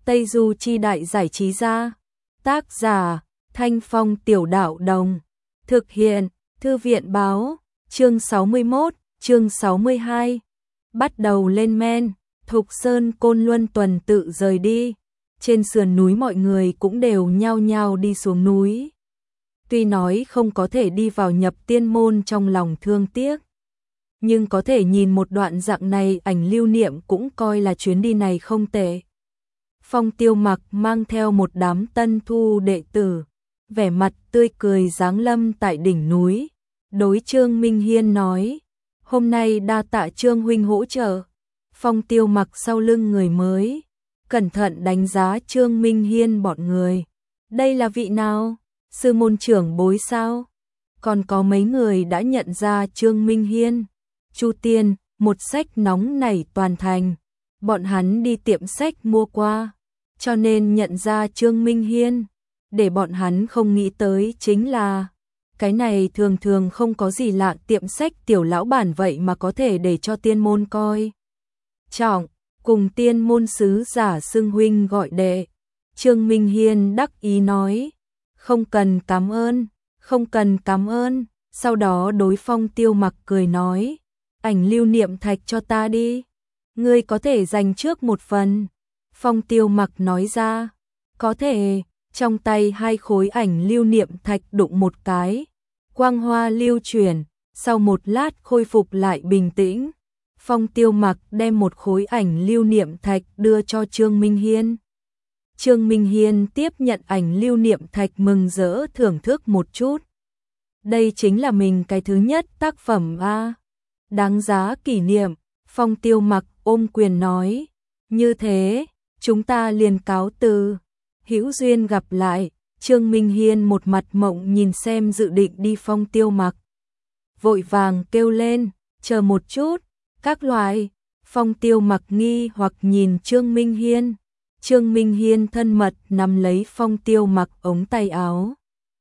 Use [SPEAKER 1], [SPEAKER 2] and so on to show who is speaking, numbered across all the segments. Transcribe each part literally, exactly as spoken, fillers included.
[SPEAKER 1] Tây Du Chi Đại Giải Trí Gia. Tác giả Thanh Phong Tiểu Đạo Đồng. Thực hiện Thư viện Báo. Chương sáu mươi mốt, chương sáu mươi hai. Bắt đầu lên men. Thục Sơn Côn Luân tuần tự rời đi. Trên sườn núi mọi người cũng đều nhao nhao đi xuống núi. Tuy nói không có thể đi vào nhập tiên môn trong lòng thương tiếc, nhưng có thể nhìn một đoạn dạng này ảnh lưu niệm cũng coi là chuyến đi này không tệ. Phong Tiêu Mặc mang theo một đám tân thu đệ tử, vẻ mặt tươi cười giáng lâm tại đỉnh núi. Đối Trương Minh Hiên nói, hôm nay đa tạ Trương huynh hỗ trợ. Phong Tiêu Mặc sau lưng người mới, cẩn thận đánh giá Trương Minh Hiên bọn người. Đây là vị nào? Sư môn trưởng bối sao? Còn có mấy người đã nhận ra Trương Minh Hiên. Chu Tiên, một sách nóng nảy toàn thành. Bọn hắn đi tiệm sách mua qua, cho nên nhận ra Trương Minh Hiên. Để bọn hắn không nghĩ tới chính là, cái này thường thường không có gì lạ, tiệm sách tiểu lão bản vậy mà có thể để cho tiên môn coi trọng, cùng tiên môn sứ giả xưng huynh gọi đệ. Trương Minh Hiên đắc ý nói, không cần cảm ơn, không cần cảm ơn. Sau đó đối Phong Tiêu Mặc cười nói, ảnh lưu niệm thạch cho ta đi, ngươi có thể dành trước một phần. Phong Tiêu Mặc nói ra, có thể. Trong tay hai khối ảnh lưu niệm thạch đụng một cái, quang hoa lưu chuyển, sau một lát khôi phục lại bình tĩnh. Phong Tiêu Mặc đem một khối ảnh lưu niệm thạch đưa cho Trương Minh Hiên. Trương Minh Hiên tiếp nhận ảnh lưu niệm thạch mừng rỡ thưởng thức một chút. Đây chính là mình cái thứ nhất tác phẩm a, đáng giá kỷ niệm. Phong Tiêu Mặc ôm quyền nói, như thế, chúng ta liền cáo từ. Hữu duyên gặp lại. Trương Minh Hiên một mặt mộng nhìn xem dự định đi Phong Tiêu Mặc, vội vàng kêu lên, chờ một chút, các loại. Phong Tiêu Mặc nghi hoặc nhìn Trương Minh Hiên. Trương Minh Hiên thân mật nắm lấy Phong Tiêu Mặc ống tay áo,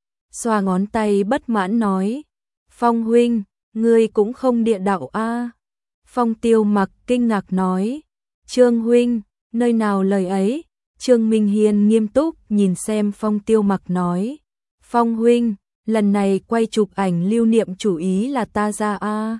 [SPEAKER 1] xoa ngón tay bất mãn nói, Phong huynh, ngươi cũng không địa đạo a. Phong Tiêu Mặc kinh ngạc nói, Trương huynh, nơi nào lời ấy. Trương Minh Hiên nghiêm túc nhìn xem Phong Tiêu Mặc nói, Phong huynh, lần này quay chụp ảnh lưu niệm chủ ý là ta ra a,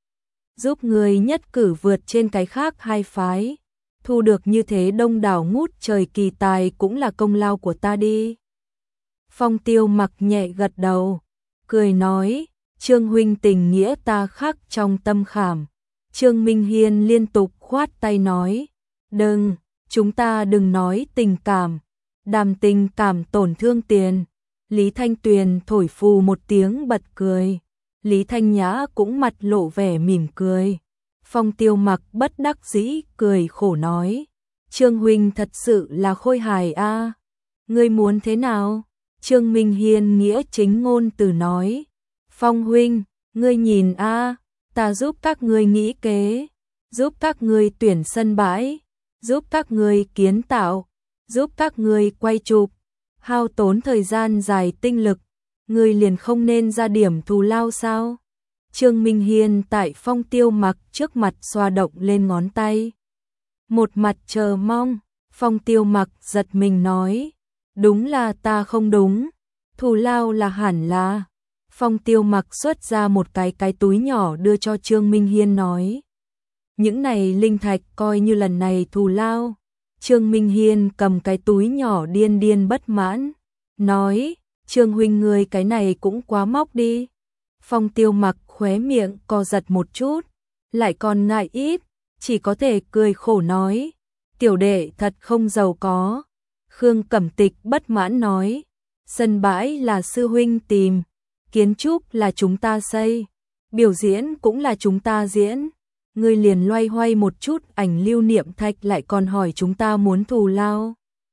[SPEAKER 1] giúp người nhất cử vượt trên cái khác hai phái, thu được như thế đông đảo ngút trời kỳ tài cũng là công lao của ta đi. Phong Tiêu Mặc nhẹ gật đầu, cười nói, Trương huynh tình nghĩa ta khắc trong tâm khảm. Trương Minh Hiên liên tục khoát tay nói, đừng, chúng ta đừng nói tình cảm, đàm tình cảm tổn thương tiền. Lý Thanh Tuyền thổi phù một tiếng bật cười, Lý Thanh Nhã cũng mặt lộ vẻ mỉm cười. Phong Tiêu Mặc bất đắc dĩ cười khổ nói, Trương huynh thật sự là khôi hài a, ngươi muốn thế nào? Trương Minh Hiên nghĩa chính ngôn từ nói, Phong huynh, ngươi nhìn a, ta giúp các ngươi nghĩ kế, giúp các ngươi tuyển sân bãi, giúp các ngươi kiến tạo, giúp các ngươi quay chụp, hao tốn thời gian dài tinh lực, ngươi liền không nên ra điểm thù lao sao? Trương Minh Hiên tại Phong Tiêu Mặc trước mặt xoa động lên ngón tay, một mặt chờ mong. Phong Tiêu Mặc giật mình nói, đúng là ta không đúng, thù lao là hẳn là. Phong Tiêu Mặc xuất ra một cái cái túi nhỏ đưa cho Trương Minh Hiên nói, những này linh thạch coi như lần này thù lao. Trương Minh Hiên cầm cái túi nhỏ điên điên bất mãn, nói, Trương huynh ngươi cái này cũng quá móc đi. Phong Tiêu Mặc khóe miệng co giật một chút, lại còn ngại ít, chỉ có thể cười khổ nói, tiểu đệ thật không giàu có. Khương Cẩm Tịch bất mãn nói, sân bãi là sư huynh tìm, kiến trúc là chúng ta xây, biểu diễn cũng là chúng ta diễn, ngươi liền loay hoay một chút ảnh lưu niệm thạch lại còn hỏi chúng ta muốn thù lao.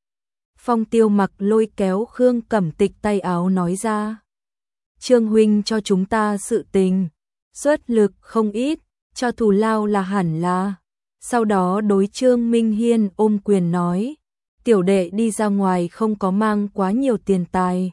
[SPEAKER 1] Phong Tiêu Mặc lôi kéo Khương Cẩm Tịch tay áo nói ra, Trương huynh cho chúng ta sự tình, xuất lực không ít, cho thù lao là hẳn là. Sau đó đối Trương Minh Hiên ôm quyền nói, tiểu đệ đi ra ngoài không có mang quá nhiều tiền tài,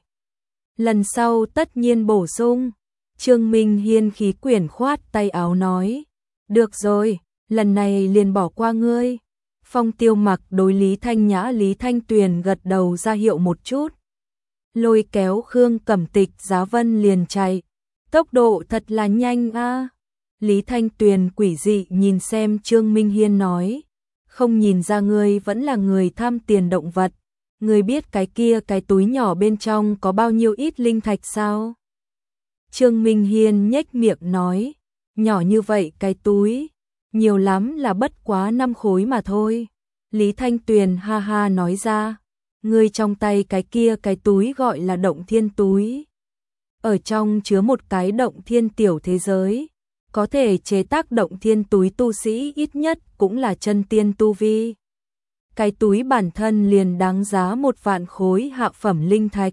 [SPEAKER 1] lần sau tất nhiên bổ sung. Trương Minh Hiên khí quyển khoát tay áo nói, được rồi, lần này liền bỏ qua ngươi. Phong Tiêu Mặc đối Lý Thanh Nhã Lý Thanh Tuyền gật đầu ra hiệu một chút. Lôi kéo Khương Cẩm Tịch Giá Vân liền chạy. Tốc độ thật là nhanh a. Lý Thanh Tuyền quỷ dị nhìn xem Trương Minh Hiên nói. Không nhìn ra ngươi vẫn là người tham tiền động vật. Ngươi biết cái kia cái túi nhỏ bên trong có bao nhiêu ít linh thạch sao? Trương Minh Hiên nhếch miệng nói. Nhỏ như vậy cái túi. Nhiều lắm là bất quá năm khối mà thôi. Lý Thanh Tuyền ha ha nói ra. Ngươi trong tay cái kia cái túi gọi là động thiên túi. Ở trong chứa một cái động thiên tiểu thế giới. Có thể chế tác động thiên túi tu sĩ ít nhất cũng là chân tiên tu vi. Cái túi bản thân liền đáng giá một vạn khối hạ phẩm linh thạch.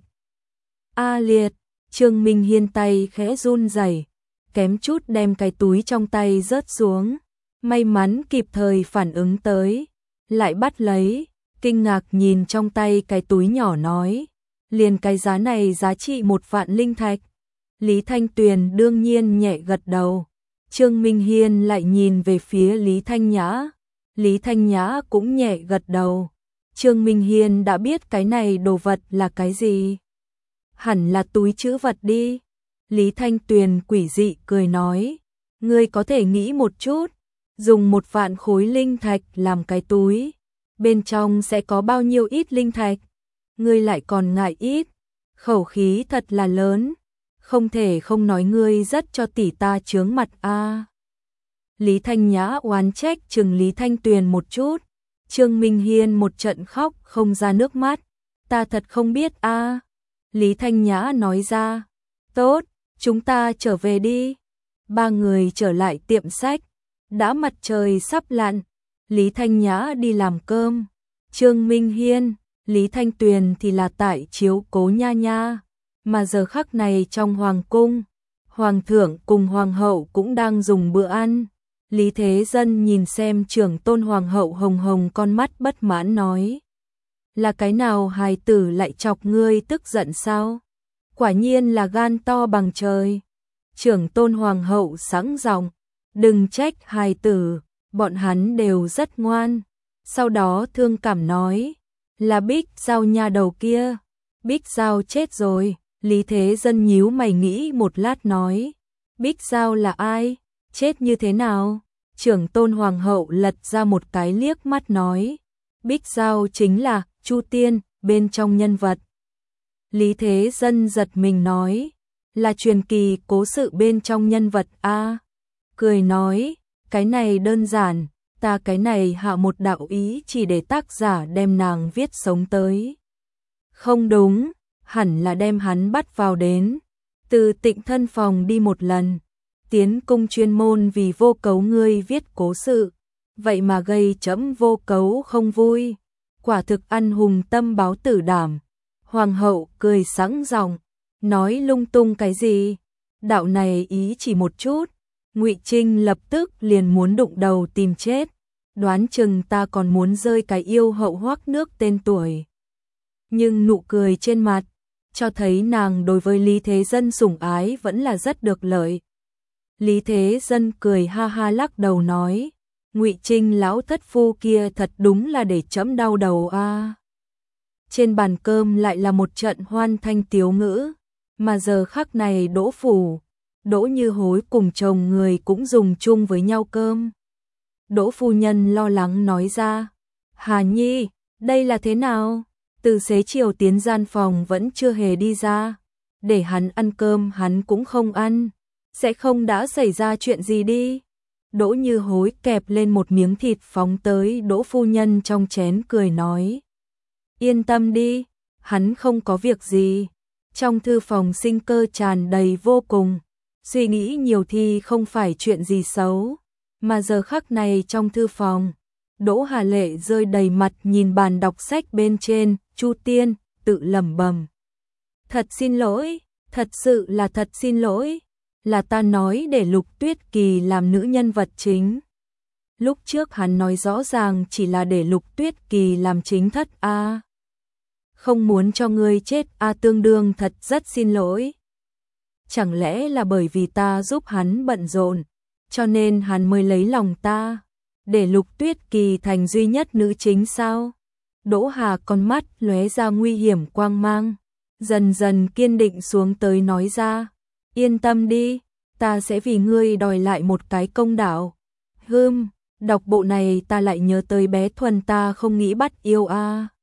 [SPEAKER 1] A liệt, Trương Minh Hiên tay khẽ run rẩy, kém chút đem cái túi trong tay rớt xuống. May mắn kịp thời phản ứng tới, lại bắt lấy, kinh ngạc nhìn trong tay cái túi nhỏ nói. Liền cái giá này giá trị một vạn linh thạch. Lý Thanh Tuyền đương nhiên nhẹ gật đầu. Trương Minh Hiên lại nhìn về phía Lý Thanh Nhã. Lý Thanh Nhã cũng nhẹ gật đầu. Trương Minh Hiên đã biết cái này đồ vật là cái gì. Hẳn là túi trữ vật đi. Lý Thanh Tuyền quỷ dị cười nói. Ngươi có thể nghĩ một chút. Dùng một vạn khối linh thạch làm cái túi. Bên trong sẽ có bao nhiêu ít linh thạch. Ngươi lại còn ngại ít. Khẩu khí thật là lớn. Không thể không nói ngươi rất cho tỷ ta chướng mặt a. Lý Thanh Nhã oán trách chừng Lý Thanh Tuyền một chút. Trương Minh Hiên một trận khóc không ra nước mắt. Ta thật không biết a. Lý Thanh Nhã nói ra. Tốt, chúng ta trở về đi. Ba người trở lại tiệm sách. Đã mặt trời sắp lặn. Lý Thanh Nhã đi làm cơm. Trương Minh Hiên, Lý Thanh Tuyền thì là tại chiếu cố Nha Nha. Mà giờ khắc này trong hoàng cung, hoàng thượng cùng hoàng hậu cũng đang dùng bữa ăn. Lý Thế Dân nhìn xem trưởng tôn hoàng hậu hồng hồng con mắt bất mãn nói. Là cái nào hài tử lại chọc ngươi tức giận sao? Quả nhiên là gan to bằng trời. Trưởng tôn hoàng hậu sẵn giọng, đừng trách hài tử, bọn hắn đều rất ngoan. Sau đó thương cảm nói, là Bích Giao nha đầu kia. Bích Giao chết rồi. Lý Thế Dân nhíu mày nghĩ một lát nói. Bích Giao là ai? Chết như thế nào? Trưởng tôn hoàng hậu lật ra một cái liếc mắt nói. Bích Giao chính là Chu Tiên, bên trong nhân vật. Lý Thế Dân giật mình nói. Là truyền kỳ cố sự bên trong nhân vật a. Cười nói, cái này đơn giản, ta cái này hạ một đạo ý chỉ để tác giả đem nàng viết sống tới. Không đúng. Hẳn là đem hắn bắt vào đến, từ Tịnh thân phòng đi một lần, tiến cung chuyên môn vì Vô Cấu ngươi viết cố sự, vậy mà gây chấm Vô Cấu không vui, quả thực ăn hùng tâm báo tử đảm. Hoàng hậu cười sẵn giọng, nói lung tung cái gì, đạo này ý chỉ một chút, Ngụy Trinh lập tức liền muốn đụng đầu tìm chết, đoán chừng ta còn muốn rơi cái yêu hậu hoắc nước tên tuổi. Nhưng nụ cười trên mặt cho thấy nàng đối với Lý Thế Dân sủng ái vẫn là rất được lợi. Lý Thế Dân cười ha ha lắc đầu nói, Ngụy Trinh lão thất phu kia thật đúng là để chấm đau đầu a. À. Trên bàn cơm lại là một trận hoan thanh tiếu ngữ, mà giờ khắc này Đỗ Phủ, Đỗ Như Hối cùng chồng người cũng dùng chung với nhau cơm. Đỗ phu nhân lo lắng nói ra, Hà Nhi, đây là thế nào? Từ xế chiều tiến gian phòng vẫn chưa hề đi ra, để hắn ăn cơm hắn cũng không ăn, sẽ không đã xảy ra chuyện gì đi. Đỗ Như Hối kẹp lên một miếng thịt phóng tới Đỗ phu nhân trong chén cười nói. Yên tâm đi, hắn không có việc gì. Trong thư phòng sinh cơ tràn đầy vô cùng, suy nghĩ nhiều thì không phải chuyện gì xấu, mà giờ khắc này trong thư phòng, Đỗ Hà Lệ rơi đầy mặt nhìn bàn đọc sách bên trên, Chu Tiên, tự lẩm bẩm. Thật xin lỗi, thật sự là thật xin lỗi, là ta nói để Lục Tuyết Kỳ làm nữ nhân vật chính. Lúc trước hắn nói rõ ràng chỉ là để Lục Tuyết Kỳ làm chính thất a. À. Không muốn cho ngươi chết a, à, tương đương thật rất xin lỗi. Chẳng lẽ là bởi vì ta giúp hắn bận rộn, cho nên hắn mới lấy lòng ta. để Lục Tuyết Kỳ thành duy nhất nữ chính sao? Đỗ Hà con mắt lóe ra nguy hiểm quang mang, dần dần kiên định xuống tới nói ra, yên tâm đi, ta sẽ vì ngươi đòi lại một cái công đạo. Hừm, đọc bộ này ta lại nhớ tới bé Thuần ta không nghĩ bắt yêu a.